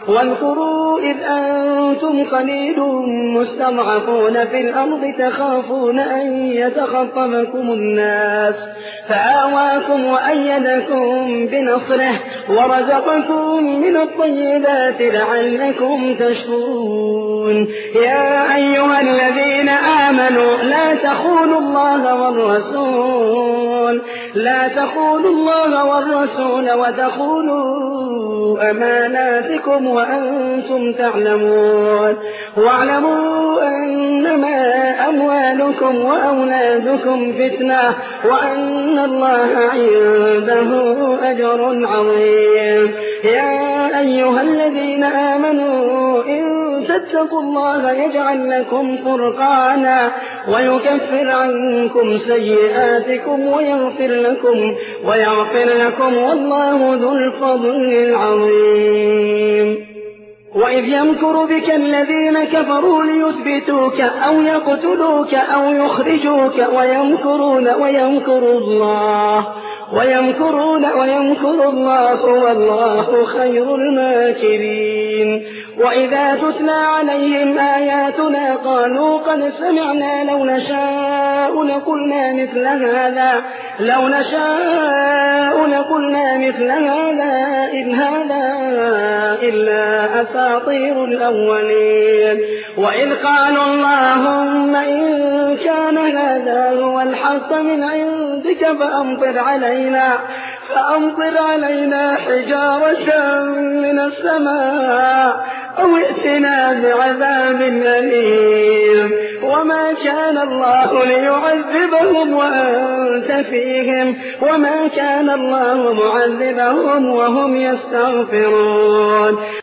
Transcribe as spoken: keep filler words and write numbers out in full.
واذكروا إذ أنتم قليل مستضعفون في الأرض تخافون أن يتخطفكم الناس فآواكم وأيدكم بنصره ورزقكم من الطيبات لعلكم تشكرون. يا أيها الذين آمنوا لا تخونوا الله والرسول لا تخونوا الله والرسول وتخونوا أماناتكم وأنتم تعلمون. واعلموا أنما أموالكم وأولادكم فتنة وأن الله عنده أجر عظيم. يا أيها الذين آمنوا إن تتقوا الله يجعل لكم فرقانا ويكفر عنكم سيئاتكم ويغفر لكم ويغفر لكم والله ذو الفضل العظيم. وإذ يمكر بك الذين كفروا ليثبتوك أو يقتلوك أو يخرجوك ويمكرون ويمكر الله ويمكرون ويمكر الله والله خير الماكرين. وإذا تتلى عليهم آياتنا قالوا قد سمعنا لو نشاء لقلنا مثل هذا لو نشاء لقلنا مثل هذا إن هذا إلا أساطير الأولين. وإذ قالوا اللهم إن كان هذا هو الحق من عندك فأمطر علينا فأمطر علينا حجارة من السماء أو ائتنا بعذاب أليم. وما كان الله ليعذبهم وأنت فيهم وما كان الله معذبهم وهم يستغفرون.